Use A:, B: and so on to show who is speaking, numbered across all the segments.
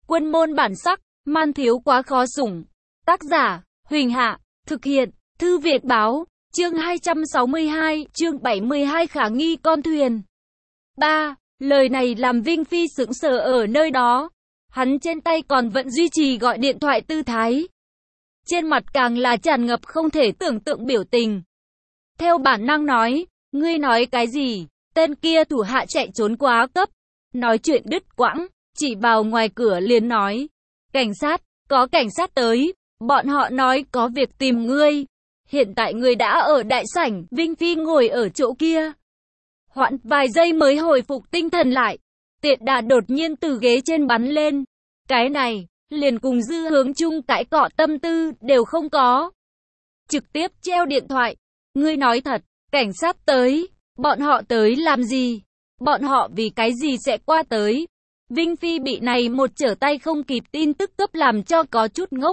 A: Quân môn bản sắc, man thiếu quá khó sủng. Tác giả, Huỳnh Hạ, thực hiện, Thư Việt Báo, chương 262, chương 72 khả nghi con thuyền. 3. Lời này làm Vinh Phi sững sờ ở nơi đó. Hắn trên tay còn vẫn duy trì gọi điện thoại tư thái. Trên mặt càng là tràn ngập không thể tưởng tượng biểu tình. Theo bản năng nói, ngươi nói cái gì? Tên kia thủ hạ chạy trốn quá cấp. Nói chuyện đứt quãng, chỉ vào ngoài cửa liền nói. Cảnh sát, có cảnh sát tới. Bọn họ nói có việc tìm ngươi. Hiện tại ngươi đã ở đại sảnh, Vinh Phi ngồi ở chỗ kia. Hoãn vài giây mới hồi phục tinh thần lại. Tiện Đà đột nhiên từ ghế trên bắn lên. Cái này, liền cùng Dư Hướng Trung cãi cọ tâm tư đều không có. Trực tiếp treo điện thoại. Ngươi nói thật, cảnh sát tới. Bọn họ tới làm gì? Bọn họ vì cái gì sẽ qua tới? Vinh Phi bị này một trở tay không kịp tin tức cấp làm cho có chút ngốc.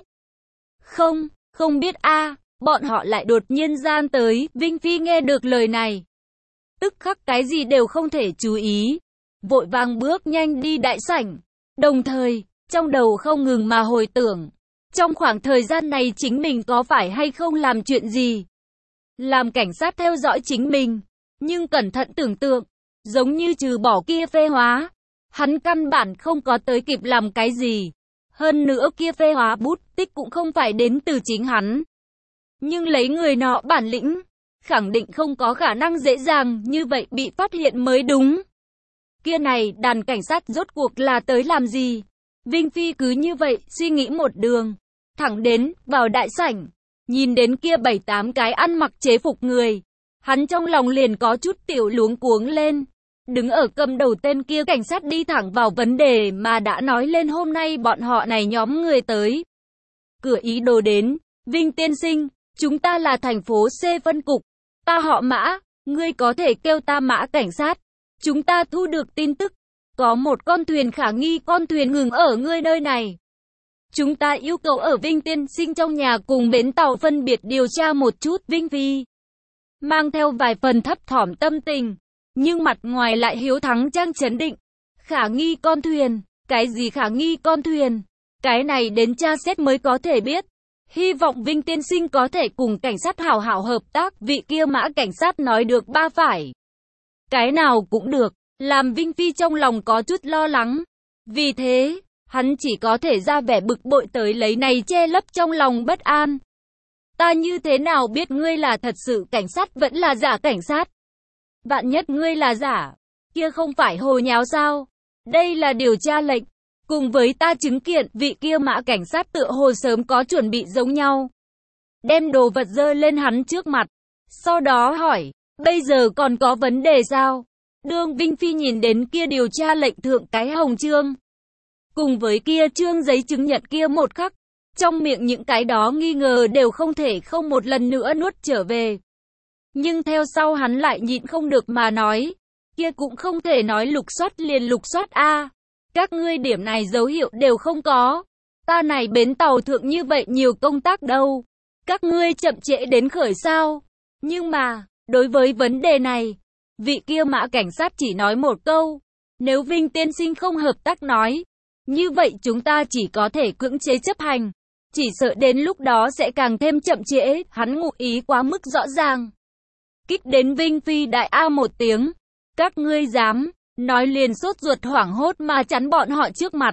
A: Không biết bọn họ lại đột nhiên gian tới. Vinh Phi nghe được lời này. Tức khắc cái gì đều không thể chú ý. Vội vàng bước nhanh đi đại sảnh. Đồng thời, trong đầu không ngừng mà hồi tưởng. Trong khoảng thời gian này chính mình có phải hay không làm chuyện gì? Làm cảnh sát theo dõi chính mình. Nhưng cẩn thận tưởng tượng, giống như trừ bỏ kia phê hóa. Hắn căn bản không có tới kịp làm cái gì. Hơn nữa kia phê hóa bút tích cũng không phải đến từ chính hắn. Nhưng lấy người nọ bản lĩnh, khẳng định không có khả năng dễ dàng như vậy bị phát hiện mới đúng. Kia này, đàn cảnh sát rốt cuộc là tới làm gì? Vinh Phi cứ như vậy, suy nghĩ một đường. Thẳng đến, vào đại sảnh. Nhìn đến kia 7-8 cái ăn mặc chế phục người. Hắn trong lòng liền có chút tiểu luống cuống lên. Đứng ở cầm đầu tên kia cảnh sát đi thẳng vào vấn đề mà đã nói lên hôm nay bọn họ này nhóm người tới. Cửa ý đồ đến. Vinh tiên sinh, chúng ta là thành phố C phân cục. Ta họ Mã, ngươi có thể kêu ta Mã cảnh sát. Chúng ta thu được tin tức. Có một con thuyền khả nghi con thuyền ngừng ở ngươi nơi này. Chúng ta yêu cầu ở Vinh tiên sinh trong nhà cùng bến tàu phân biệt điều tra một chút. Vinh Phi mang theo vài phần thấp thỏm tâm tình, nhưng mặt ngoài lại hiếu thắng trang chấn định. Khả nghi con thuyền, cái gì khả nghi con thuyền? Cái này đến tra xét mới có thể biết. Hy vọng Vinh tiên sinh có thể cùng cảnh sát hảo hảo hợp tác. Vị kia Mã cảnh sát nói được ba phải. Cái nào cũng được, làm Vinh Phi trong lòng có chút lo lắng. Vì thế, hắn chỉ có thể ra vẻ bực bội tới lấy này che lấp trong lòng bất an. Ta như thế nào biết ngươi là thật sự cảnh sát vẫn là giả cảnh sát? Vạn nhất ngươi là giả, kia không phải hồ nháo sao? Đây là điều tra lệnh. Cùng với ta chứng kiện, vị kia Mã cảnh sát tựa hồ sớm có chuẩn bị giống nhau. Đem đồ vật dơ lên hắn trước mặt. Sau đó hỏi, bây giờ còn có vấn đề sao? Đương Vinh Phi nhìn đến kia điều tra lệnh thượng cái hồng chương. Cùng với kia chương giấy chứng nhận kia một khắc. Trong miệng những cái đó nghi ngờ đều không thể không một lần nữa nuốt trở về. Nhưng theo sau hắn lại nhịn không được mà nói. Kia cũng không thể nói lục soát liền lục soát Các ngươi điểm này dấu hiệu đều không có. Ta này bến tàu thượng như vậy nhiều công tác đâu. Các ngươi chậm trễ đến khởi sao. Nhưng mà, đối với vấn đề này, vị kia Mã cảnh sát chỉ nói một câu. Nếu Vinh tiên sinh không hợp tác nói, như vậy chúng ta chỉ có thể cưỡng chế chấp hành. Chỉ sợ đến lúc đó sẽ càng thêm chậm trễ. Hắn ngụ ý quá mức rõ ràng. Kích đến Vinh Phi đại một tiếng. Các ngươi dám, nói liền sốt ruột hoảng hốt mà chắn bọn họ trước mặt.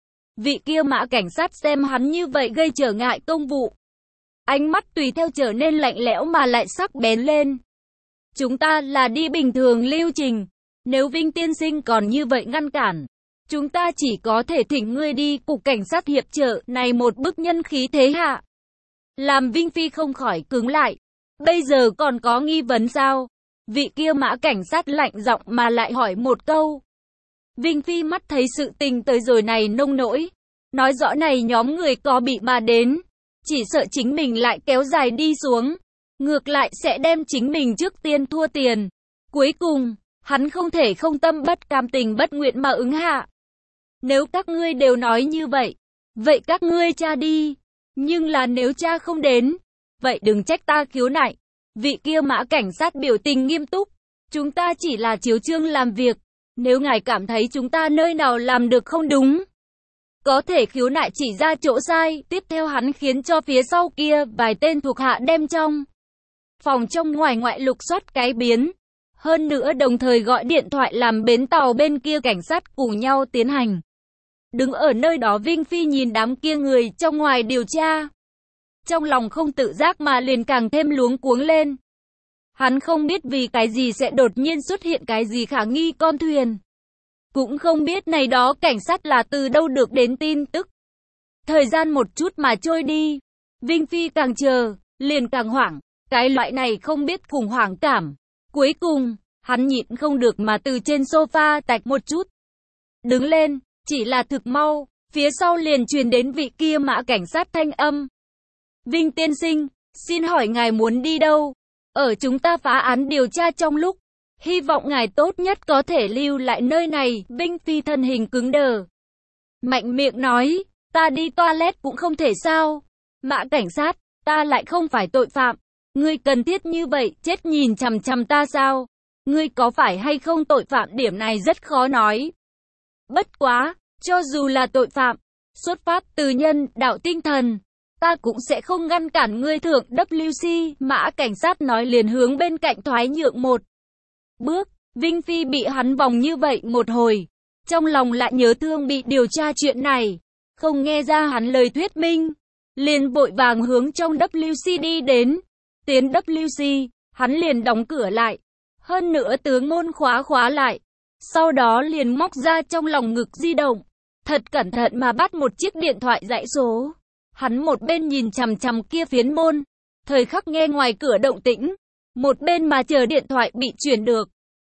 A: Vị kia Mã cảnh sát xem hắn như vậy gây trở ngại công vụ. Ánh mắt tùy theo trở nên lạnh lẽo mà lại sắc bén lên. Chúng ta là đi bình thường lưu trình. Nếu Vinh tiên sinh còn như vậy ngăn cản, chúng ta chỉ có thể thỉnh ngươi đi cục cảnh sát hiệp trợ. Này một bức nhân khí thế hạ. Làm Vinh Phi không khỏi cứng lại. Bây giờ còn có nghi vấn sao? Vị kia Mã cảnh sát lạnh giọng mà lại hỏi một câu. Vinh Phi mắt thấy sự tình tới rồi này nông nỗi. Nói rõ này nhóm người có bị mà đến. Chỉ sợ chính mình lại kéo dài đi xuống. Ngược lại sẽ đem chính mình trước tiên thua tiền. Cuối cùng, hắn không thể không tâm bất cam tình bất nguyện mà ứng hạ. Nếu các ngươi đều nói như vậy, vậy các ngươi tra đi. Nhưng là nếu tra không đến, vậy đừng trách ta khiếu nại. Vị kia Mã cảnh sát biểu tình nghiêm túc. Chúng ta chỉ là chiếu chương làm việc. Nếu ngài cảm thấy chúng ta nơi nào làm được không đúng, có thể khiếu nại chỉ ra chỗ sai. Tiếp theo hắn khiến cho phía sau kia vài tên thuộc hạ đem trong phòng trong ngoài ngoại lục soát cái biến. Hơn nữa đồng thời gọi điện thoại làm bến tàu bên kia cảnh sát cùng nhau tiến hành. Đứng ở nơi đó Vinh Phi nhìn đám kia người trong ngoài điều tra. Trong lòng không tự giác mà liền càng thêm luống cuống lên. Hắn không biết vì cái gì sẽ đột nhiên xuất hiện cái gì khả nghi con thuyền. Cũng không biết này đó cảnh sát là từ đâu được đến tin tức. Thời gian một chút mà trôi đi. Vinh Phi càng chờ, liền càng hoảng. Cái loại này không biết khủng hoảng cảm. Cuối cùng, hắn nhịn không được mà từ trên sofa tạch một chút. Đứng lên, chỉ là thực mau, phía sau liền truyền đến vị kia mã cảnh sát thanh âm. Vinh tiên sinh, xin hỏi ngài muốn đi đâu? Ở chúng ta phá án điều tra trong lúc, hy vọng ngài tốt nhất có thể lưu lại nơi này. Vinh Phi thân hình cứng đờ. Mạnh miệng nói, ta đi toilet cũng không thể sao? Mã cảnh sát, ta lại không phải tội phạm. Ngươi cần thiết như vậy, chết nhìn chằm chằm ta sao? Ngươi có phải hay không tội phạm, điểm này rất khó nói. Bất quá, cho dù là tội phạm, xuất phát từ nhân đạo tinh thần, ta cũng sẽ không ngăn cản ngươi. Thượng WC, mã cảnh sát nói liền hướng bên cạnh thoái nhượng một bước. Vinh Phi bị hắn vòng như vậy một hồi, trong lòng lại nhớ thương bị điều tra chuyện này, không nghe ra hắn lời thuyết minh, liền vội vàng hướng trong WC đi đến. Tiến WC, hắn liền đóng cửa lại, hơn nữa tướng môn khóa lại, sau đó liền móc ra trong lòng ngực di động, thật cẩn thận mà bắt một chiếc điện thoại dãy số. Hắn một bên nhìn chằm chằm kia phiến môn, thời khắc nghe ngoài cửa động tĩnh, một bên mà chờ điện thoại bị chuyển được.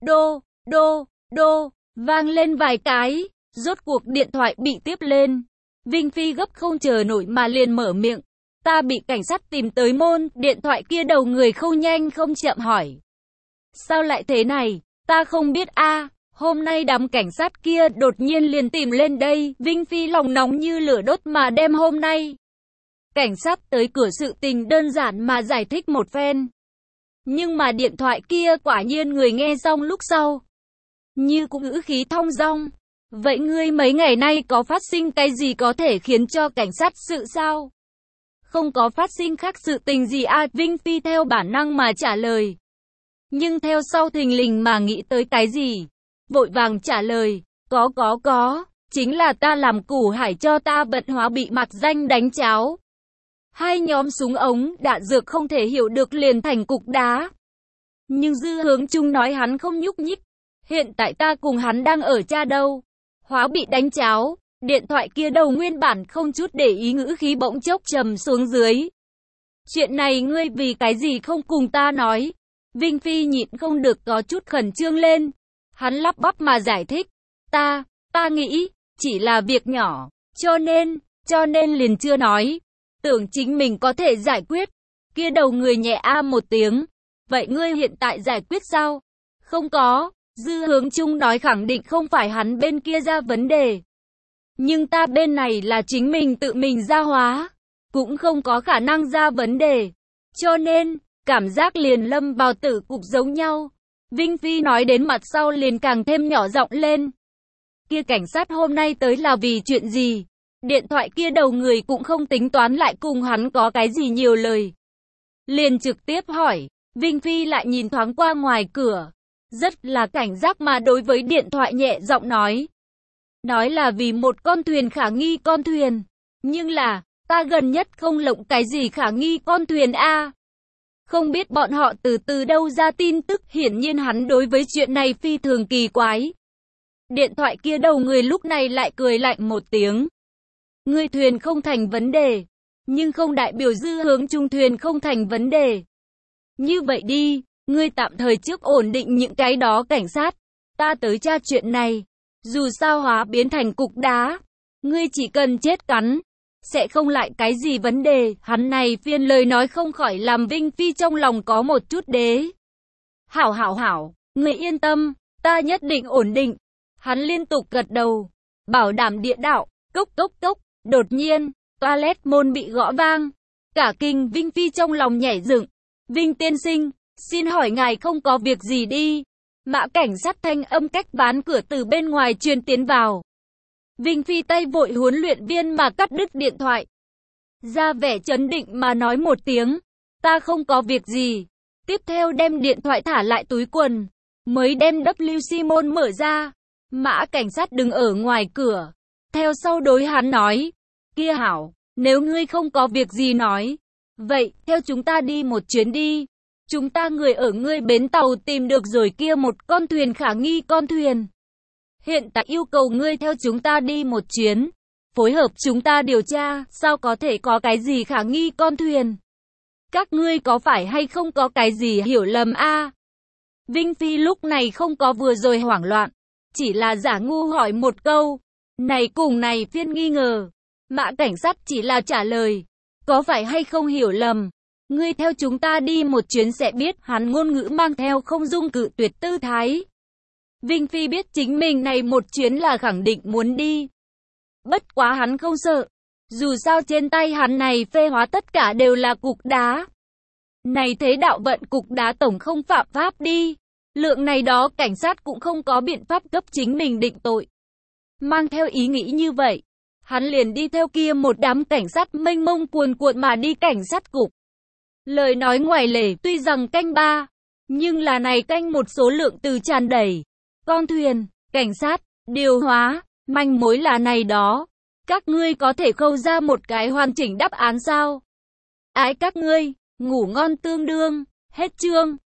A: Đô, vang lên vài cái, rốt cuộc điện thoại bị tiếp lên. Vinh Phi gấp không chờ nổi mà liền mở miệng. Ta bị cảnh sát tìm tới môn. Điện thoại kia đầu người không nhanh không chậm hỏi. Sao lại thế này? Ta không biết a. Hôm nay đám cảnh sát kia đột nhiên liền tìm lên đây. Vinh Phi lòng nóng như lửa đốt mà đem hôm nay cảnh sát tới cửa sự tình đơn giản mà giải thích một phen. Nhưng mà điện thoại kia quả nhiên người nghe xong lúc sau, như cũng ngữ khí thong dong. Vậy ngươi mấy ngày nay có phát sinh cái gì có thể khiến cho cảnh sát sự sao? Không có phát sinh khác sự tình gì à? Vinh Phi theo bản năng mà trả lời. Nhưng theo sau thình lình mà nghĩ tới cái gì, vội vàng trả lời, có, chính là ta làm củ hải cho ta vận hóa bị mặc danh đánh cháo. Hai nhóm súng ống, đạn dược không thể hiểu được liền thành cục đá. Nhưng Dư Hướng Trung nói hắn không nhúc nhích. Hiện tại ta cùng hắn đang ở cha đâu. Hóa bị đánh cháo. Điện thoại kia đầu nguyên bản không chút để ý ngữ khí bỗng chốc trầm xuống dưới. Chuyện này ngươi vì cái gì không cùng ta nói? Vinh Phi nhịn không được có chút khẩn trương lên. Hắn lắp bắp mà giải thích. Ta nghĩ, chỉ là việc nhỏ. Cho nên liền chưa nói. Tưởng chính mình có thể giải quyết. Kia đầu người nhẹ a một tiếng. Vậy ngươi hiện tại giải quyết sao? Không có. Dư Hướng Trung nói khẳng định không phải hắn bên kia ra vấn đề. Nhưng ta bên này là chính mình tự mình ra hóa. Cũng không có khả năng ra vấn đề. Cho nên, cảm giác liền lâm vào tử cục giống nhau. Vinh Phi nói đến mặt sau liền càng thêm nhỏ giọng lên. Kia cảnh sát hôm nay tới là vì chuyện gì? Điện thoại kia đầu người cũng không tính toán lại cùng hắn có cái gì nhiều lời. Liền trực tiếp hỏi. Vinh Phi lại nhìn thoáng qua ngoài cửa. Rất là cảnh giác mà đối với điện thoại nhẹ giọng nói. Nói là vì một con thuyền khả nghi con thuyền. Nhưng là, ta gần nhất không lộng cái gì khả nghi con thuyền a. Không biết bọn họ từ đâu ra tin tức. Hiển nhiên hắn đối với chuyện này phi thường kỳ quái. Điện thoại kia đầu người lúc này lại cười lạnh một tiếng. Ngươi thuyền không thành vấn đề. Nhưng không đại biểu Dư Hướng Trung thuyền không thành vấn đề. Như vậy đi, ngươi tạm thời trước ổn định những cái đó cảnh sát. Ta tới tra chuyện này. Dù sao hóa biến thành cục đá. Ngươi chỉ cần chết cắn. Sẽ không lại cái gì vấn đề. Hắn này phiên lời nói không khỏi làm Vinh Phi trong lòng có một chút đế. Hảo. Ngươi yên tâm. Ta nhất định ổn định. Hắn liên tục gật đầu. Bảo đảm địa đạo. Cốc. Đột nhiên, toilet môn bị gõ vang. Cả kinh Vinh Phi trong lòng nhảy dựng. Vinh tiên sinh, xin hỏi ngài không có việc gì đi. Mã cảnh sát thanh âm cách ván cửa từ bên ngoài truyền tiến vào. Vinh Phi tay vội huấn luyện viên mà cắt đứt điện thoại. Ra vẻ trấn định mà nói một tiếng, ta không có việc gì. Tiếp theo đem điện thoại thả lại túi quần, mới đem WC môn mở ra. Mã cảnh sát đứng ở ngoài cửa, theo sau đối hắn nói, kia hảo, nếu ngươi không có việc gì nói, vậy, theo chúng ta đi một chuyến đi. Chúng ta người ở ngươi bến tàu tìm được rồi kia một con thuyền khả nghi con thuyền. Hiện tại yêu cầu ngươi theo chúng ta đi một chuyến, phối hợp chúng ta điều tra, sao có thể có cái gì khả nghi con thuyền. Các ngươi có phải hay không có cái gì hiểu lầm a? Vinh Phi lúc này không có vừa rồi hoảng loạn, chỉ là giả ngu hỏi một câu, này cùng này phiên nghi ngờ. Mã cảnh sát chỉ là trả lời, có phải hay không hiểu lầm, ngươi theo chúng ta đi một chuyến sẽ biết. Hắn ngôn ngữ mang theo không dung cự tuyệt tư thái. Vinh Phi biết chính mình này một chuyến là khẳng định muốn đi. Bất quá hắn không sợ, dù sao trên tay hắn này phê hóa tất cả đều là cục đá. Này thế đạo vận cục đá tổng không phạm pháp đi. Lượng này đó cảnh sát cũng không có biện pháp cấp chính mình định tội. Mang theo ý nghĩ như vậy, hắn liền đi theo kia một đám cảnh sát mênh mông cuồn cuộn mà đi cảnh sát cục. Lời nói ngoài lề tuy rằng canh ba, nhưng là này canh một số lượng từ tràn đầy. Con thuyền, cảnh sát, điều hóa, manh mối là này đó. Các ngươi có thể khâu ra một cái hoàn chỉnh đáp án sao? Ái các ngươi, ngủ ngon tương đương, hết chương.